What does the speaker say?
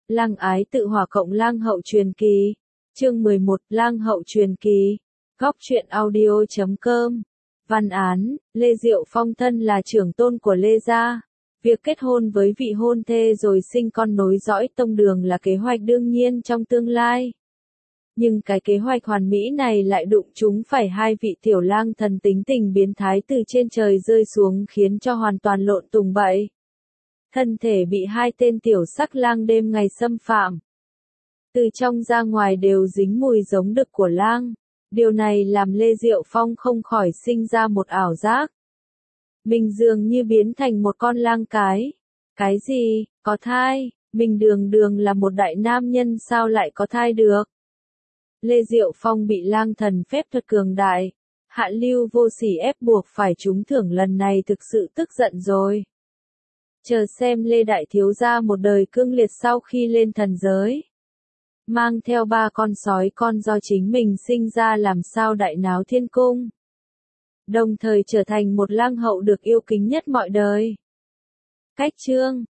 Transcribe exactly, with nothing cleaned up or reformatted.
Lang ái tự hỏa cộng lang hậu truyền kỳ. Chương mười một, lang hậu truyền kỳ. Góc truyện audio chấm com. Văn án, Lê Diệu Phong thân là trưởng tôn của Lê gia. Việc kết hôn với vị hôn thê rồi sinh con nối dõi tông đường là kế hoạch đương nhiên trong tương lai. Nhưng cái kế hoạch hoàn mỹ này lại đụng trúng phải hai vị tiểu lang thần tính tình biến thái từ trên trời rơi xuống khiến cho hoàn toàn lộn tùng bậy. Thân thể bị hai tên tiểu sắc lang đêm ngày xâm phạm. Từ trong ra ngoài đều dính mùi giống đực của lang. Điều này làm Lê Diệu Phong không khỏi sinh ra một ảo giác. Mình dường như biến thành một con lang cái. Cái gì, có thai, mình đường đường là một đại nam nhân sao lại có thai được. Lê Diệu Phong bị lang thần phép thuật cường đại. Hạ lưu vô sỉ ép buộc phải trúng thưởng lần này thực sự tức giận rồi. Chờ xem Lê Đại Thiếu gia một đời cương liệt sau khi lên thần giới. Mang theo ba con sói con do chính mình sinh ra làm sao đại náo thiên cung. Đồng thời trở thành một lang hậu được yêu kính nhất mọi đời. Cách chương,